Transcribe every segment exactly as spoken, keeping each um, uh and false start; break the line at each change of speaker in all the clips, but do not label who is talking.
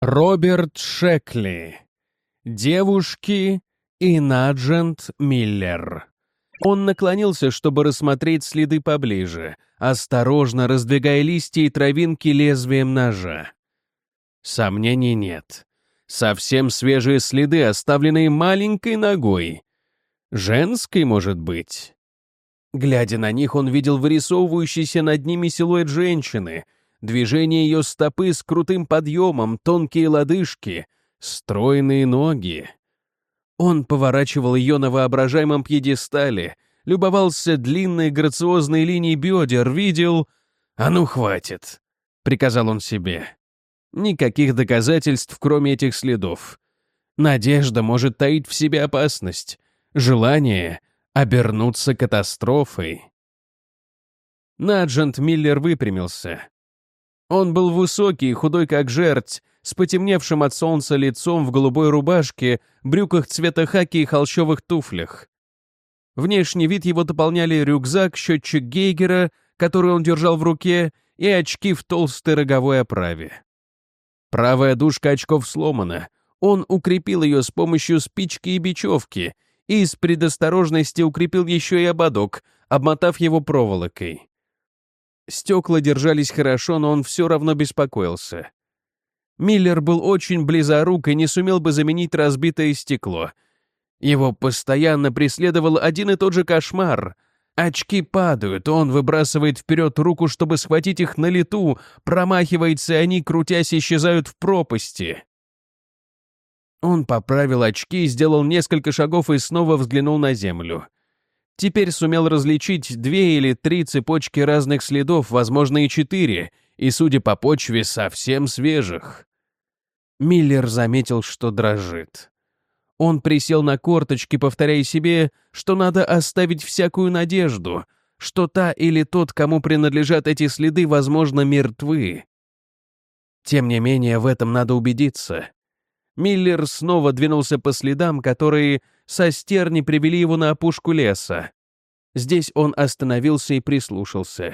Роберт Шекли. Девушки и Наджент Миллер. Он наклонился, чтобы рассмотреть следы поближе, осторожно раздвигая листья и травинки лезвием ножа. Сомнений нет. Совсем свежие следы, оставленные маленькой ногой. Женской, может быть. Глядя на них, он видел вырисовывающийся над ними силуэт женщины, движение ее стопы с крутым подъемом, тонкие лодыжки, стройные ноги. Он поворачивал ее на воображаемом пьедестале, любовался длинной грациозной линией бедер, видел... «А ну, хватит!» — приказал он себе. Никаких доказательств, кроме этих следов. Надежда может таить в себе опасность, желание обернуться катастрофой. Наджент Миллер выпрямился. Он был высокий и худой как жерть, с потемневшим от солнца лицом в голубой рубашке, брюках цвета хаки и холщовых туфлях. Внешний вид его дополняли рюкзак, счетчик Гейгера, который он держал в руке, и очки в толстой роговой оправе. Правая дужка очков сломана. Он укрепил ее с помощью спички и бечевки, и из предосторожности укрепил еще и ободок, обмотав его проволокой. Стекла держались хорошо, но он все равно беспокоился. Миллер был очень близорук и не сумел бы заменить разбитое стекло. Его постоянно преследовал один и тот же кошмар. Очки падают, он выбрасывает вперед руку, чтобы схватить их на лету, промахивается, и они, крутясь, исчезают в пропасти. Он поправил очки, сделал несколько шагов и снова взглянул на землю. Теперь сумел различить две или три цепочки разных следов, возможно, и четыре, и, судя по почве, совсем свежих. Миллер заметил, что дрожит. Он присел на корточки, повторяя себе, что надо оставить всякую надежду, что та или тот, кому принадлежат эти следы, возможно, мертвы. Тем не менее, в этом надо убедиться. Миллер снова двинулся по следам, которые со стерни привели его на опушку леса. Здесь он остановился и прислушался.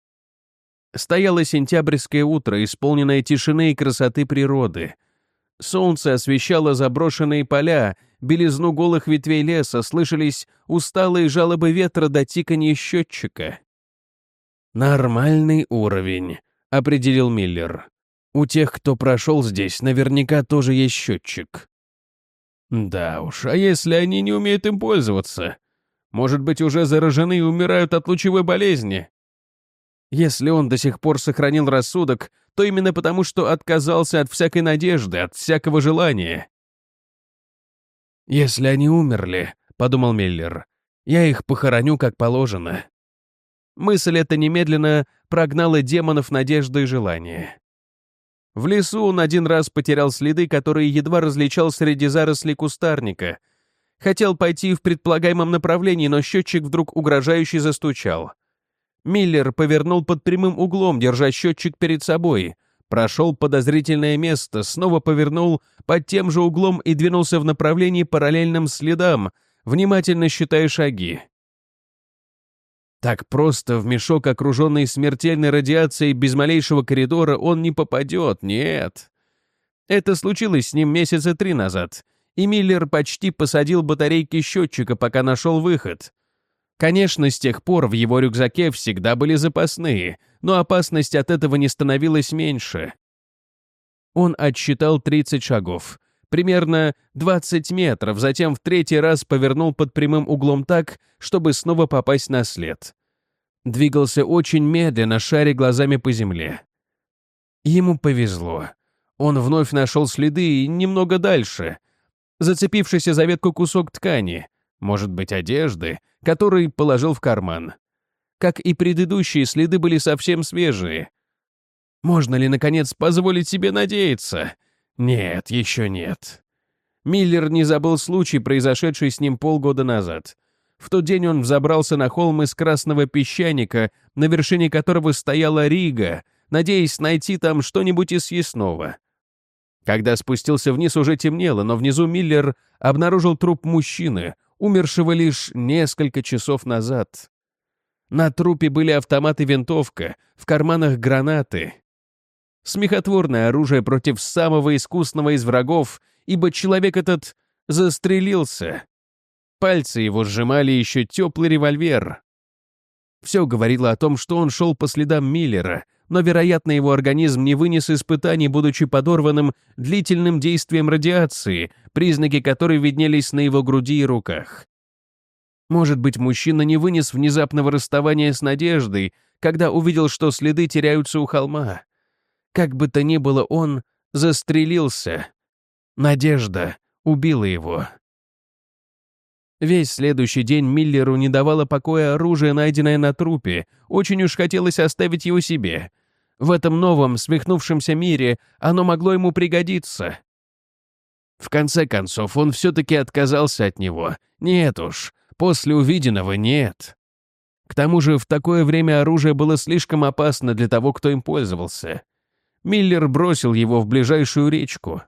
Стояло сентябрьское утро, исполненное тишины и красоты природы. Солнце освещало заброшенные поля, белизну голых ветвей леса, слышались усталые жалобы ветра до тиканья счетчика. «Нормальный уровень», — определил Миллер. «У тех, кто прошел здесь, наверняка тоже есть счетчик». «Да уж, а если они не умеют им пользоваться? Может быть, уже заражены и умирают от лучевой болезни?» Если он до сих пор сохранил рассудок, то именно потому, что отказался от всякой надежды, от всякого желания. «Если они умерли, — подумал Миллер, — я их похороню как положено». Мысль эта немедленно прогнала демонов надежды и желания. В лесу он один раз потерял следы, которые едва различал среди зарослей кустарника. Хотел пойти в предполагаемом направлении, но счетчик вдруг угрожающе застучал. Миллер повернул под прямым углом, держа счетчик перед собой, прошел подозрительное место, снова повернул под тем же углом и двинулся в направлении параллельным следам, внимательно считая шаги. Так просто в мешок, окруженный смертельной радиацией без малейшего коридора, он не попадет, нет. Это случилось с ним месяца три назад, и Миллер почти посадил батарейки счетчика, пока нашел выход. Конечно, с тех пор в его рюкзаке всегда были запасные, но опасность от этого не становилась меньше. Он отсчитал тридцать шагов, примерно двадцать метров, затем в третий раз повернул под прямым углом так, чтобы снова попасть на след. Двигался очень медленно, шаря глазами по земле. Ему повезло. Он вновь нашел следы и немного дальше. Зацепившийся за ветку кусок ткани, может быть, одежды, который положил в карман. Как и предыдущие, следы были совсем свежие. Можно ли, наконец, позволить себе надеяться? Нет, еще нет. Миллер не забыл случай, произошедший с ним полгода назад. В тот день он взобрался на холм из красного песчаника, на вершине которого стояла Рига, надеясь найти там что-нибудь из съестного. Когда спустился вниз, уже темнело, но внизу Миллер обнаружил труп мужчины, умершего лишь несколько часов назад. На трупе были автомат и винтовка, в карманах гранаты. Смехотворное оружие против самого искусного из врагов, ибо человек этот застрелился. Пальцы его сжимали еще теплый револьвер. Все говорило о том, что он шел по следам Миллера, но, вероятно, его организм не вынес испытаний, будучи подорванным длительным действием радиации, признаки которой виднелись на его груди и руках. Может быть, мужчина не вынес внезапного расставания с надеждой, когда увидел, что следы теряются у холма. Как бы то ни было, он застрелился. Надежда убила его. Весь следующий день Миллеру не давало покоя оружие, найденное на трупе. Очень уж хотелось оставить его себе. В этом новом, свихнувшемся мире оно могло ему пригодиться. В конце концов, он все-таки отказался от него. Нет уж, после увиденного нет. К тому же в такое время оружие было слишком опасно для того, кто им пользовался. Миллер бросил его в ближайшую речку.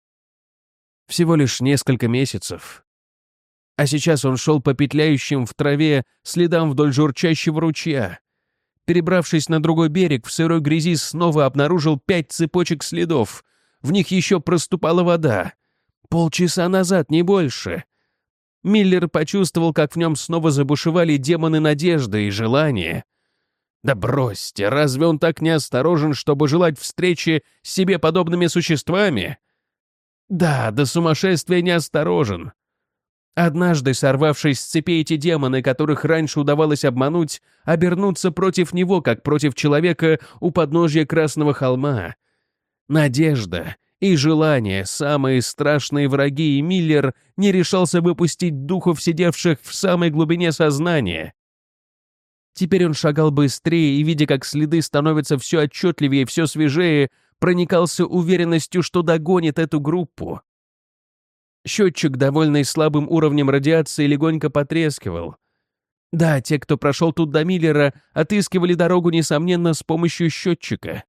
Всего лишь несколько месяцев. А сейчас он шел по петляющим в траве следам вдоль журчащего ручья. Перебравшись на другой берег, в сырой грязи снова обнаружил пять цепочек следов. В них еще проступала вода. Полчаса назад, не больше. Миллер почувствовал, как в нем снова забушевали демоны надежды и желания. Да бросьте, разве он так неосторожен, чтобы желать встречи с себе подобными существами? Да, до сумасшествия неосторожен. Однажды, сорвавшись с цепи, эти демоны, которых раньше удавалось обмануть, обернутся против него, как против человека у подножья Красного холма. Надежда и желание — самые страшные враги, и Миллер не решался выпустить духов, сидевших в самой глубине сознания. Теперь он шагал быстрее и, видя, как следы становятся все отчетливее и все свежее, проникался уверенностью, что догонит эту группу. Счетчик, довольный слабым уровнем радиации, легонько потрескивал. Да, те, кто прошел тут до Миллера, отыскивали дорогу, несомненно, с помощью счетчика.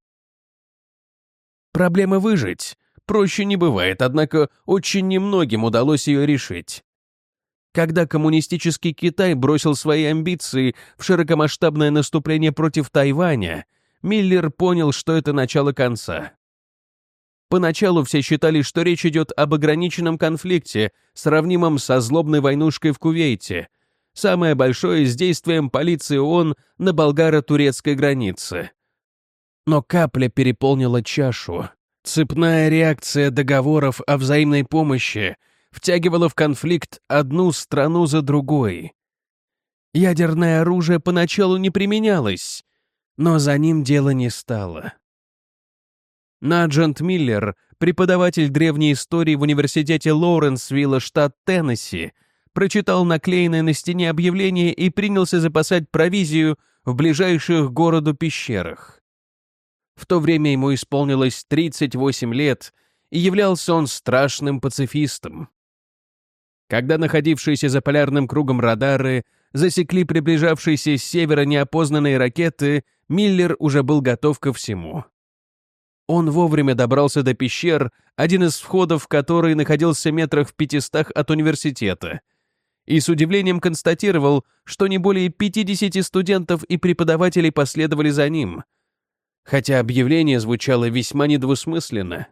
Проблема выжить проще не бывает, однако очень немногим удалось ее решить. Когда коммунистический Китай бросил свои амбиции в широкомасштабное наступление против Тайваня, Миллер понял, что это начало конца. Поначалу все считали, что речь идет об ограниченном конфликте, сравнимом со злобной войнушкой в Кувейте, самое большое с действием полиции ООН на болгаро-турецкой границе. Но капля переполнила чашу. Цепная реакция договоров о взаимной помощи втягивала в конфликт одну страну за другой. Ядерное оружие поначалу не применялось, но за ним дело не стало. Наджент Миллер, преподаватель древней истории в университете Лоуренсвилла, штат Теннесси, прочитал наклеенное на стене объявление и принялся запасать провизию в ближайших к городу пещерах. В то время ему исполнилось тридцать восемь лет, и являлся он страшным пацифистом. Когда находившиеся за полярным кругом радары засекли приближавшиеся с севера неопознанные ракеты, Миллер уже был готов ко всему. Он вовремя добрался до пещер, один из входов в которые находился метрах в пятистах от университета, и с удивлением констатировал, что не более пятидесяти студентов и преподавателей последовали за ним, хотя объявление звучало весьма недвусмысленно.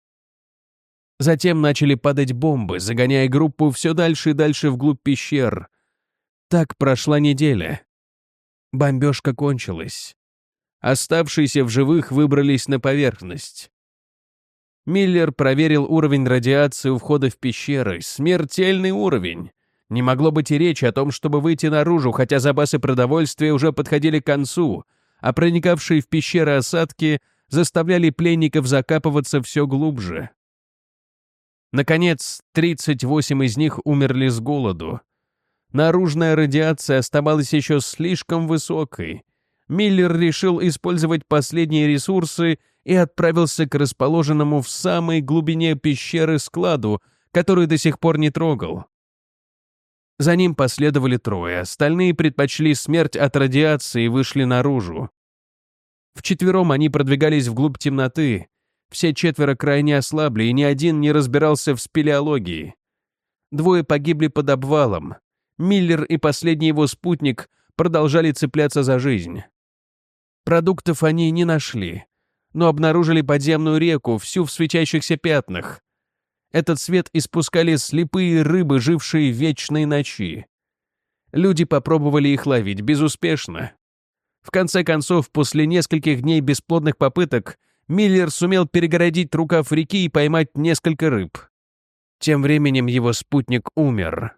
Затем начали падать бомбы, загоняя группу все дальше и дальше вглубь пещер. Так прошла неделя. Бомбежка кончилась. Оставшиеся в живых выбрались на поверхность. Миллер проверил уровень радиации у входа в пещеры. Смертельный уровень. Не могло быть и речи о том, чтобы выйти наружу, хотя запасы продовольствия уже подходили к концу, а проникавшие в пещеры осадки заставляли пленников закапываться все глубже. Наконец, тридцать восемь из них умерли с голоду. Наружная радиация оставалась еще слишком высокой. Миллер решил использовать последние ресурсы и отправился к расположенному в самой глубине пещеры складу, который до сих пор не трогал. За ним последовали трое, остальные предпочли смерть от радиации и вышли наружу. Вчетвером они продвигались вглубь темноты. Все четверо крайне ослабли, и ни один не разбирался в спелеологии. Двое погибли под обвалом. Миллер и последний его спутник продолжали цепляться за жизнь. Продуктов они не нашли. но обнаружили подземную реку, всю в светящихся пятнах. Этот свет испускали слепые рыбы, жившие в вечной ночи. Люди попробовали их ловить безуспешно. В конце концов, после нескольких дней бесплодных попыток, Миллер сумел перегородить рукав реки и поймать несколько рыб. Тем временем его спутник умер.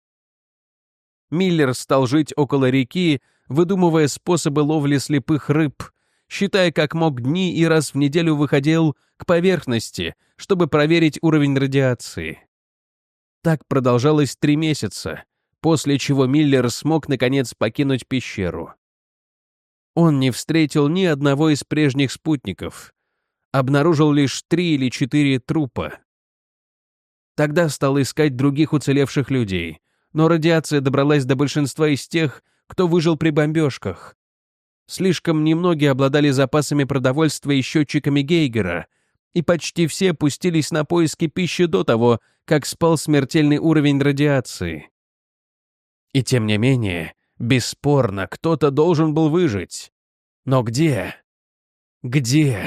Миллер стал жить около реки, выдумывая способы ловли слепых рыб, считая как мог дни и раз в неделю выходил к поверхности, чтобы проверить уровень радиации. Так продолжалось три месяца, после чего Миллер смог наконец покинуть пещеру. Он не встретил ни одного из прежних спутников, обнаружил лишь три или четыре трупа. Тогда стал искать других уцелевших людей, но радиация добралась до большинства из тех, кто выжил при бомбежках. Слишком немногие обладали запасами продовольствия и счетчиками Гейгера, и почти все пустились на поиски пищи до того, как спал смертельный уровень радиации. И тем не менее, бесспорно, кто-то должен был выжить. Но где? Где?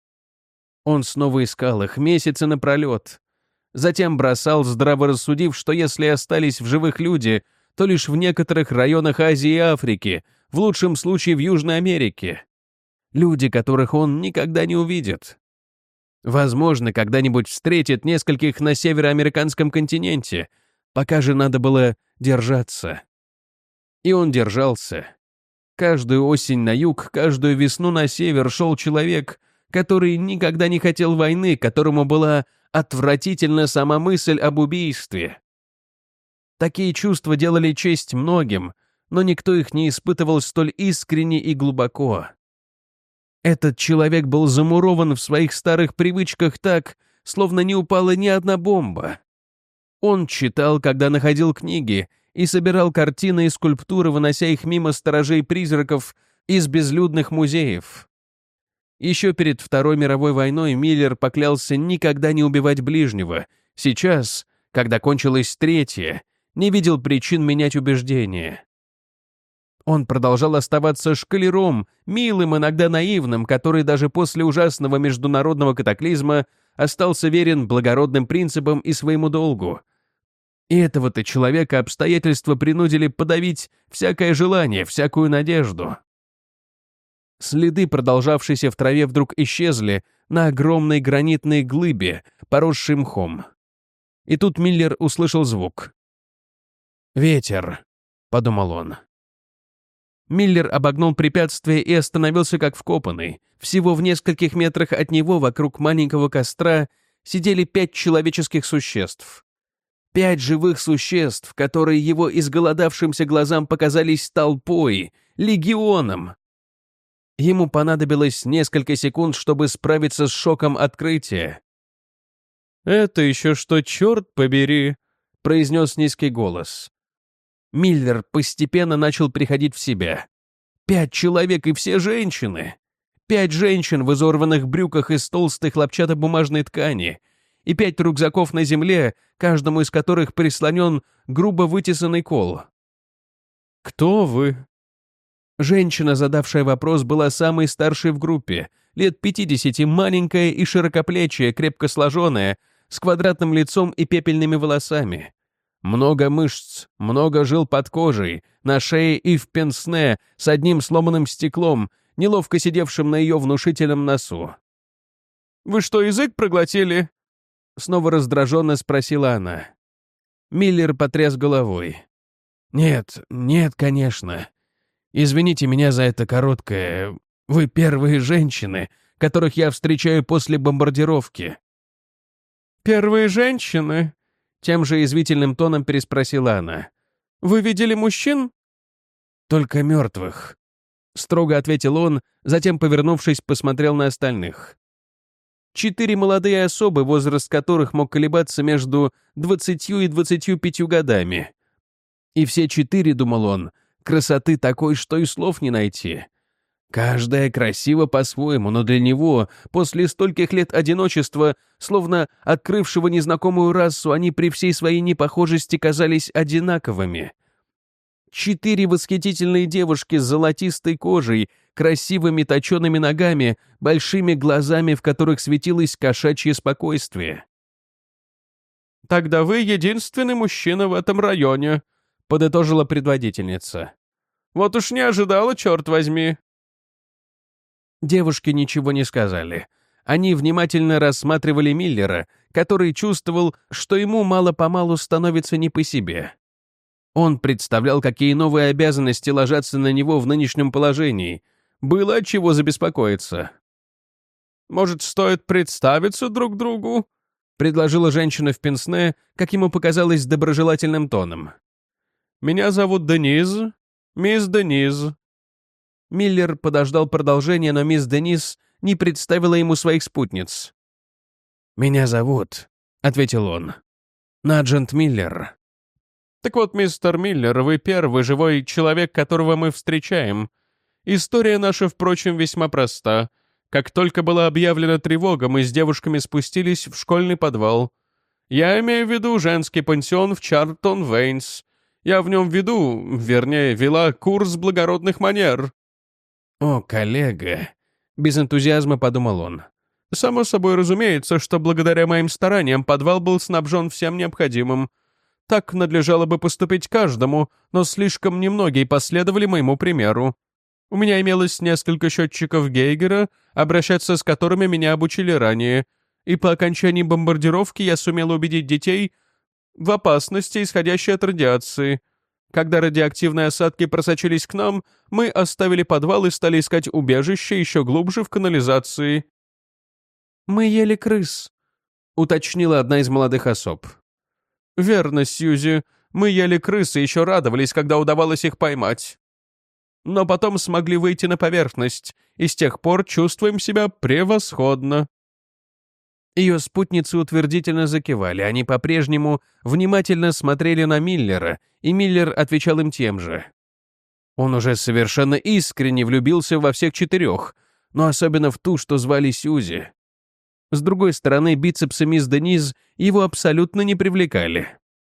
Он снова искал их месяцы напролет. Затем бросал, здраво рассудив, что если остались в живых люди, то лишь в некоторых районах Азии и Африки, в лучшем случае в Южной Америке. Люди, которых он никогда не увидит. Возможно, когда-нибудь встретит нескольких на североамериканском континенте, пока же надо было держаться. И он держался. Каждую осень на юг, каждую весну на север шел человек, который никогда не хотел войны, которому была отвратительна сама мысль об убийстве. Такие чувства делали честь многим, но никто их не испытывал столь искренне и глубоко. Этот человек был замурован в своих старых привычках так, словно не упала ни одна бомба. Он читал, когда находил книги, и собирал картины и скульптуры, вынося их мимо сторожей призраков из безлюдных музеев. Еще перед Второй мировой войной Миллер поклялся никогда не убивать ближнего. Сейчас, когда кончилась Третья, не видел причин менять убеждения. Он продолжал оставаться школяром, милым, иногда наивным, который даже после ужасного международного катаклизма остался верен благородным принципам и своему долгу. И этого-то человека обстоятельства принудили подавить всякое желание, всякую надежду. Следы, продолжавшиеся в траве, вдруг исчезли на огромной гранитной глыбе, поросшей мхом. И тут Миллер услышал звук. «Ветер», — подумал он. Миллер обогнул препятствие и остановился как вкопанный. Всего в нескольких метрах от него, вокруг маленького костра, сидели пять человеческих существ. Пять живых существ, которые его изголодавшимся глазам показались толпой, легионом. Ему понадобилось несколько секунд, чтобы справиться с шоком открытия. «Это еще что, черт побери!» — произнес низкий голос. Миллер постепенно начал приходить в себя. Пять человек и все женщины. Пять женщин в изорванных брюках из толстой хлопчатобумажной ткани. И пять рюкзаков на земле, каждому из которых прислонен грубо вытесанный кол. «Кто вы?» Женщина, задавшая вопрос, была самой старшей в группе, лет пятидесяти, маленькая и широкоплечья, крепко сложенная, с квадратным лицом и пепельными волосами. Много мышц, много жил под кожей, на шее и в пенсне, с одним сломанным стеклом, неловко сидевшим на ее внушительном носу. «Вы что, язык проглотили?» Снова раздраженно спросила она. Миллер потряс головой. «Нет, нет, конечно. Извините меня за это короткое. Вы первые женщины, которых я встречаю после бомбардировки». «Первые женщины?» Тем же язвительным тоном переспросила она. «Вы видели мужчин?» «Только мертвых», — строго ответил он, затем, повернувшись, посмотрел на остальных. Четыре молодые особы, возраст которых мог колебаться между двадцатью и двадцатью пятью годами. И все четыре, думал он, красоты такой, что и слов не найти. Каждая красива по-своему, но для него, после стольких лет одиночества, словно открывшего незнакомую расу, они при всей своей непохожести казались одинаковыми. Четыре восхитительные девушки с золотистой кожей, красивыми точеными ногами, большими глазами, в которых светилось кошачье спокойствие. «Тогда вы единственный мужчина в этом районе», — подытожила предводительница. «Вот уж не ожидала, черт возьми». Девушки ничего не сказали. Они внимательно рассматривали Миллера, который чувствовал, что ему мало-помалу становится не по себе. Он представлял, какие новые обязанности ложатся на него в нынешнем положении. Было от чего забеспокоиться. «Может, стоит представиться друг другу?» — предложила женщина в пенсне, как ему показалось, доброжелательным тоном. «Меня зовут Дениз, мисс Дениз». Миллер подождал продолжения, но мисс Дениз не представила ему своих спутниц. «Меня зовут», — ответил он, — «Наджент Миллер». «Так вот, мистер Миллер, вы первый живой человек, которого мы встречаем. История наша, впрочем, весьма проста. Как только была объявлена тревога, мы с девушками спустились в школьный подвал. Я имею в виду женский пансион в Чартон-Вейнс. Я в нем веду, вернее, вела курс благородных манер». «О, коллега», — без энтузиазма подумал он. «Само собой разумеется, что благодаря моим стараниям подвал был снабжен всем необходимым. Так надлежало бы поступить каждому, но слишком немногие последовали моему примеру. У меня имелось несколько счетчиков Гейгера, обращаться с которыми меня обучили ранее, и по окончании бомбардировки я сумел убедить детей в опасности, исходящей от радиации. Когда радиоактивные осадки просочились к нам, мы оставили подвал и стали искать убежище еще глубже в канализации». «Мы ели крыс», — уточнила одна из молодых особ. «Верно, Сьюзи, мы ели крыс и еще радовались, когда удавалось их поймать. Но потом смогли выйти на поверхность, и с тех пор чувствуем себя превосходно». Ее спутницы утвердительно закивали, они по-прежнему внимательно смотрели на Миллера, и Миллер отвечал им тем же. Он уже совершенно искренне влюбился во всех четырех, но особенно в ту, что звали Сьюзи. С другой стороны, бицепсы мисс Дениз его абсолютно не привлекали.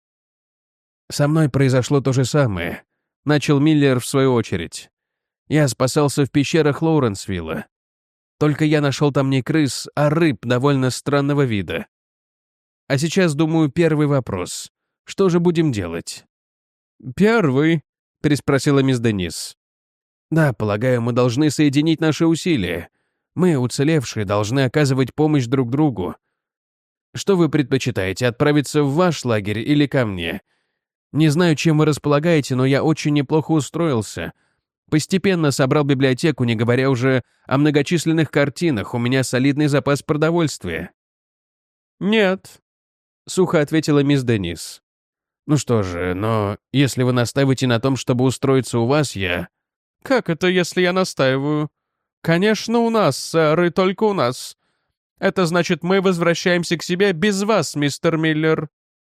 «Со мной произошло то же самое», — начал Миллер в свою очередь. «Я спасался в пещерах Лоуренсвилла. Только я нашел там не крыс, а рыб довольно странного вида. А сейчас, думаю, первый вопрос. Что же будем делать?» «Первый?» — переспросила мисс Дениз. «Да, полагаю, мы должны соединить наши усилия. Мы, уцелевшие, должны оказывать помощь друг другу. Что вы предпочитаете, отправиться в ваш лагерь или ко мне? Не знаю, чем вы располагаете, но я очень неплохо устроился. Постепенно собрал библиотеку, не говоря уже о многочисленных картинах, у меня солидный запас продовольствия». «Нет», — сухо ответила мисс Дениз. «Ну что же, но если вы настаиваете на том, чтобы устроиться у вас, я...» «Как это, если я настаиваю?» «Конечно, у нас, сэр, и только у нас. Это значит, мы возвращаемся к себе без вас, мистер Миллер».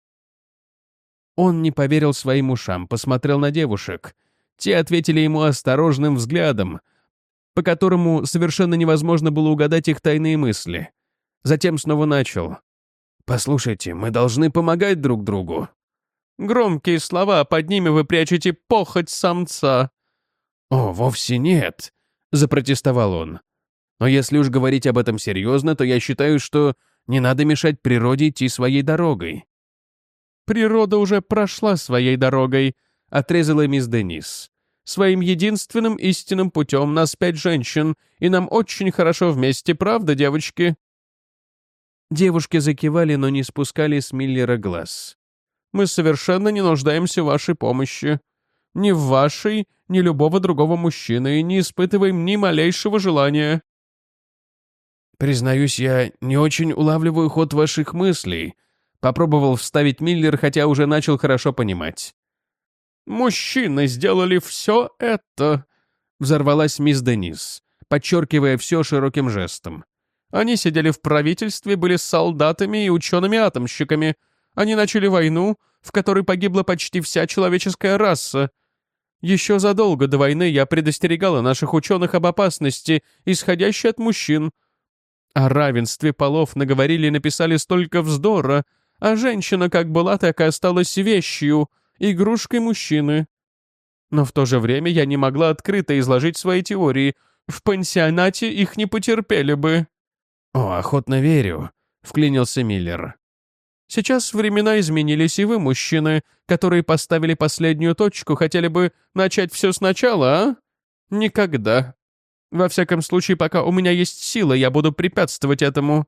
Он не поверил своим ушам, посмотрел на девушек. Те ответили ему осторожным взглядом, по которому совершенно невозможно было угадать их тайные мысли. Затем снова начал. «Послушайте, мы должны помогать друг другу». «Громкие слова, под ними вы прячете похоть самца». «О, вовсе нет», — запротестовал он. «Но если уж говорить об этом серьезно, то я считаю, что не надо мешать природе идти своей дорогой». «Природа уже прошла своей дорогой», — отрезала мисс Дениз. «Своим единственным истинным путем нас пять женщин, и нам очень хорошо вместе, правда, девочки?» Девушки закивали, но не спускали с Миллера глаз. «Мы совершенно не нуждаемся в вашей помощи. Ни в вашей, ни любого другого мужчины, и не испытываем ни малейшего желания». «Признаюсь, я не очень улавливаю ход ваших мыслей», — попробовал вставить Миллер, хотя уже начал хорошо понимать. «Мужчины сделали все это», — взорвалась мисс Дениз, подчеркивая все широким жестом. «Они сидели в правительстве, были солдатами и учеными-атомщиками. Они начали войну, в которой погибла почти вся человеческая раса. Еще задолго до войны я предостерегала наших ученых об опасности, исходящей от мужчин. О равенстве полов наговорили и написали столько вздора, а женщина как была, так и осталась вещью, игрушкой мужчины. Но в то же время я не могла открыто изложить свои теории, В пансионате их не потерпели бы». «О, охотно верю», — вклинился Миллер. «Сейчас времена изменились, и вы, мужчины, которые поставили последнюю точку, хотели бы начать все сначала, а? Никогда. Во всяком случае, пока у меня есть сила, я буду препятствовать этому».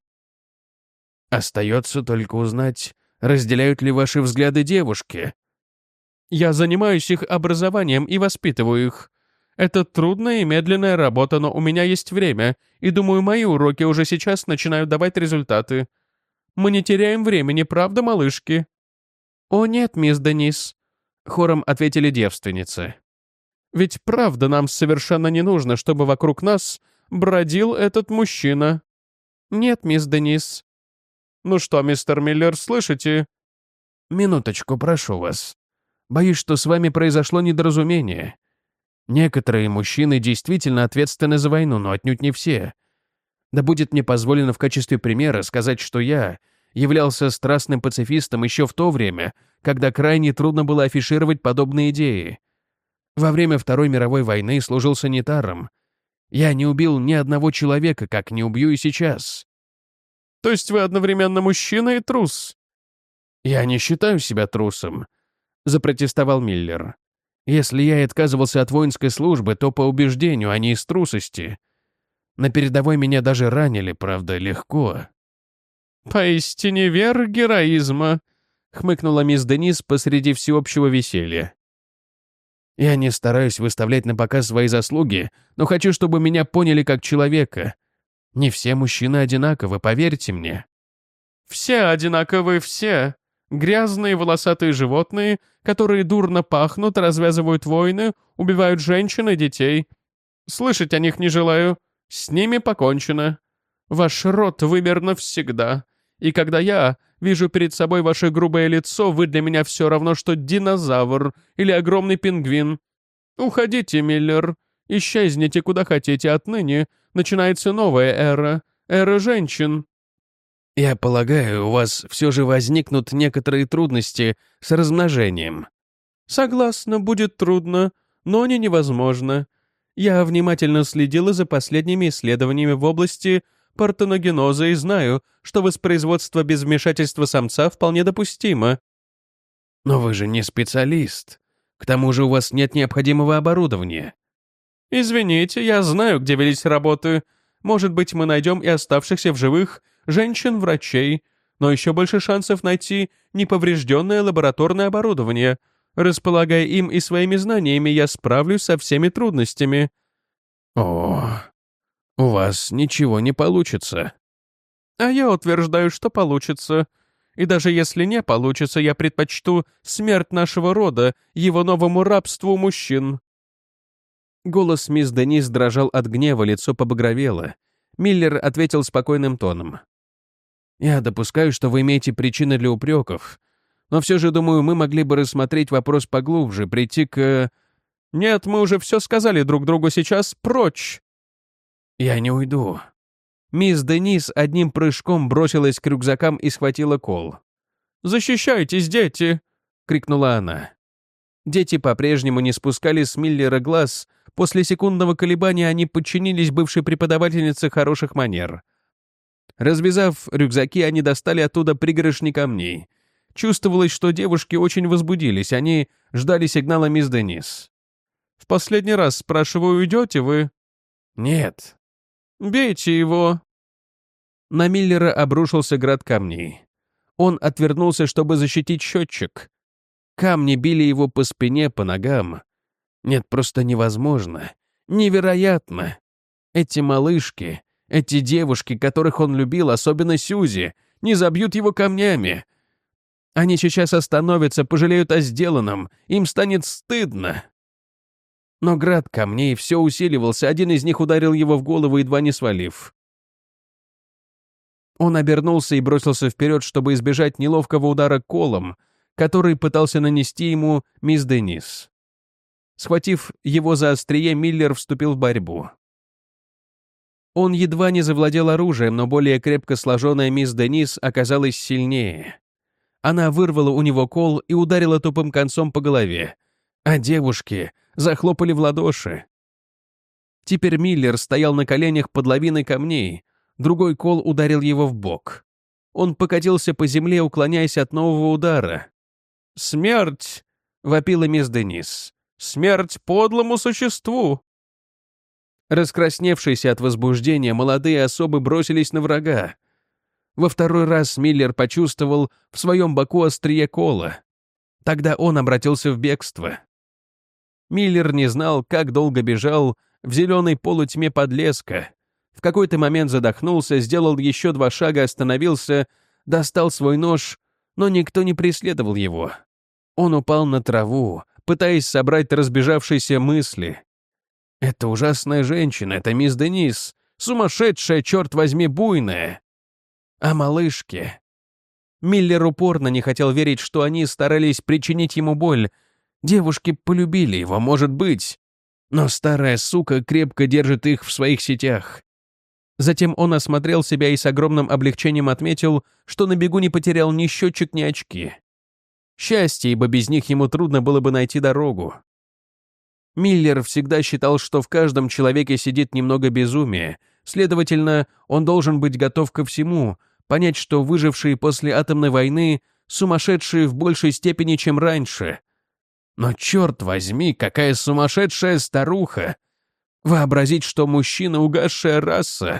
«Остается только узнать, разделяют ли ваши взгляды девушки?» «Я занимаюсь их образованием и воспитываю их. Это трудная и медленная работа, но у меня есть время, и, думаю, мои уроки уже сейчас начинают давать результаты. Мы не теряем времени, правда, малышки?» «О нет, мисс Денис», — хором ответили девственницы. «Ведь правда нам совершенно не нужно, чтобы вокруг нас бродил этот мужчина». «Нет, мисс Денис». «Ну что, мистер Миллер, слышите?» «Минуточку, прошу вас. Боюсь, что с вами произошло недоразумение. Некоторые мужчины действительно ответственны за войну, но отнюдь не все. Да будет мне позволено в качестве примера сказать, что я являлся страстным пацифистом еще в то время, когда крайне трудно было афишировать подобные идеи. Во время Второй мировой войны служил санитаром. Я не убил ни одного человека, как не убью и сейчас». «То есть вы одновременно мужчина и трус?» «Я не считаю себя трусом», — запротестовал Миллер. «Если я и отказывался от воинской службы, то по убеждению, а не из трусости. На передовой меня даже ранили, правда, легко».
«Поистине вер героизма», — хмыкнула мисс Денис посреди всеобщего веселья.
«Я не стараюсь выставлять на показ свои заслуги, но хочу, чтобы меня поняли как человека. Не все мужчины одинаковы, поверьте мне».
«Все одинаковы, все. Грязные волосатые животные, которые дурно пахнут, развязывают войны, убивают женщин и детей. Слышать о них не желаю. С ними покончено. Ваш род вымер навсегда. И когда я вижу перед собой ваше грубое лицо, вы для меня все равно, что динозавр или огромный пингвин. Уходите, Миллер. Исчезните куда хотите. Отныне начинается новая эра. Эра женщин».
«Я полагаю, у вас все же возникнут некоторые трудности с размножением».
«Согласна, будет трудно, но не невозможно. Я внимательно следила за последними исследованиями в области партеногеноза и знаю, что воспроизводство без вмешательства самца вполне допустимо».
«Но вы же не специалист. К тому же у вас нет необходимого оборудования».
«Извините, я знаю, где велись работы. Может быть, мы найдем и оставшихся в живых женщин-врачей, но еще больше шансов найти неповрежденное лабораторное оборудование. Располагая им и своими знаниями, я справлюсь со всеми трудностями».
«О, у вас ничего не получится».
«А я утверждаю, что получится. И даже если не получится, я предпочту смерть нашего рода его новому рабству мужчин».
Голос мисс Денис дрожал от гнева, лицо побагровело. Миллер ответил спокойным тоном. «Я допускаю, что вы имеете причины для упреков, но все же, думаю, мы могли бы рассмотреть вопрос поглубже, прийти к...»
«Нет, мы уже все сказали друг другу сейчас. Прочь!»
«Я не уйду». Мисс Денис одним прыжком бросилась к рюкзакам и схватила кол.
«Защищайтесь, дети!»
— крикнула она. Дети по-прежнему не спускали с Миллера глаз. После секундного колебания они подчинились бывшей преподавательнице хороших манер. Развязав рюкзаки, они достали оттуда пригоршни камней. Чувствовалось, что девушки очень возбудились, они ждали сигнала мисс Денис.
«В последний раз спрашиваю, уйдете вы?»
«Нет».
«Бейте его».
На Миллера обрушился град камней. Он отвернулся, чтобы защитить счетчик. Камни били его по спине, по ногам. Нет, просто невозможно. Невероятно. Эти малышки, эти девушки, которых он любил, особенно Сьюзи, не забьют его камнями. Они сейчас остановятся, пожалеют о сделанном, им станет стыдно. Но град камней все усиливался, один из них ударил его в голову, едва не свалив. Он обернулся и бросился вперед, чтобы избежать неловкого удара колом, который пытался нанести ему мисс Денис. Схватив его за острие, Миллер вступил в борьбу. Он едва не завладел оружием, но более крепко сложенная мисс Денис оказалась сильнее. Она вырвала у него кол и ударила тупым концом по голове, а девушки захлопали в ладоши. Теперь Миллер стоял на коленях под лавиной камней, другой кол ударил его в бок. Он покатился по земле, уклоняясь от нового удара. «Смерть!» — вопила мисс Денис. «Смерть подлому существу!» Раскрасневшиеся от возбуждения, молодые особы бросились на врага. Во второй раз Миллер почувствовал в своем боку острие кола. Тогда он обратился в бегство. Миллер не знал, как долго бежал в зеленой полутьме подлеска. В какой-то момент задохнулся, сделал еще два шага, остановился, достал свой нож, но никто не преследовал его. Он упал на траву, пытаясь собрать разбежавшиеся мысли. «Это ужасная женщина, это мисс Денис, сумасшедшая, черт возьми, буйная. А малышки?» Миллер упорно не хотел верить, что они старались причинить ему боль. Девушки полюбили его, может быть. Но старая сука крепко держит их в своих сетях. Затем он осмотрел себя и с огромным облегчением отметил, что на бегу не потерял ни счетчик, ни очки. Счастье, ибо без них ему трудно было бы найти дорогу. Миллер всегда считал, что в каждом человеке сидит немного безумия, следовательно, он должен быть готов ко всему, понять, что выжившие после атомной войны сумасшедшие в большей степени, чем раньше. Но черт возьми, какая сумасшедшая старуха! Вообразить, что мужчина — угасшая раса.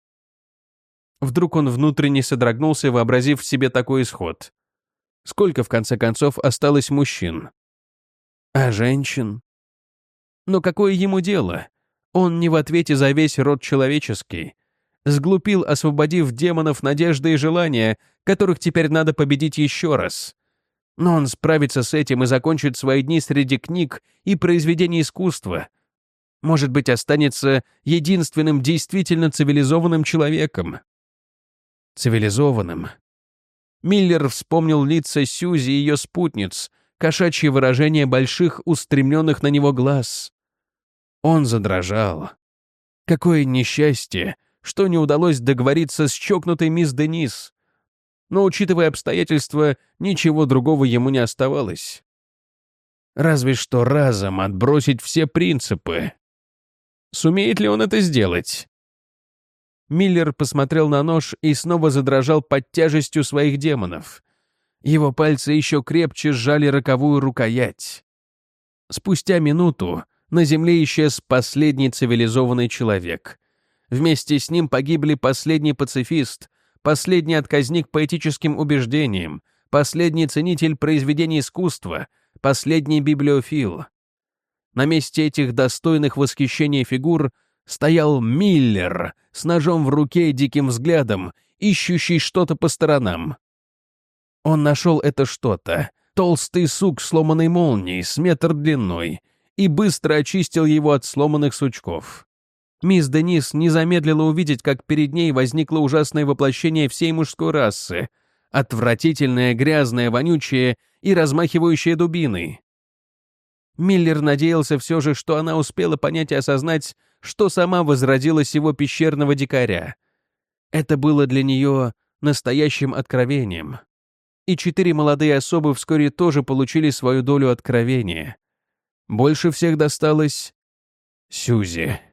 Вдруг он внутренне содрогнулся, вообразив в себе такой исход. Сколько, в конце концов, осталось мужчин? А женщин? Но какое ему дело? Он не в ответе за весь род человеческий. Сглупил, освободив демонов надежды и желания, которых теперь надо победить еще раз. Но он справится с этим и закончит свои дни среди книг и произведений искусства. Может быть, останется единственным действительно цивилизованным человеком. Цивилизованным. Миллер вспомнил лица Сьюзи и ее спутниц, кошачье выражение больших, устремленных на него глаз. Он задрожал. Какое несчастье, что не удалось договориться с чокнутой мисс Денис. Но, учитывая обстоятельства, ничего другого ему не оставалось. Разве что разом отбросить все принципы. Сумеет ли он это сделать? Миллер посмотрел на нож и снова задрожал под тяжестью своих демонов. Его пальцы еще крепче сжали роковую рукоять. Спустя минуту на земле исчез последний цивилизованный человек. Вместе с ним погибли последний пацифист, последний отказник по этическим убеждениям, последний ценитель произведений искусства, последний библиофил. На месте этих достойных восхищения фигур стоял Миллер с ножом в руке и диким взглядом, ищущий что-то по сторонам. Он нашел это что-то, толстый сук сломанной молнией с метр длиной, и быстро очистил его от сломанных сучков. Мисс Денис не замедлила увидеть, как перед ней возникло ужасное воплощение всей мужской расы, отвратительное, грязное, вонючее и размахивающее дубиной. Миллер надеялся все же, что она успела понять и осознать, что сама возродила сего пещерного дикаря. Это было для нее настоящим откровением. И четыре молодые особы вскоре тоже получили свою долю откровения. Больше всех досталось Сьюзи.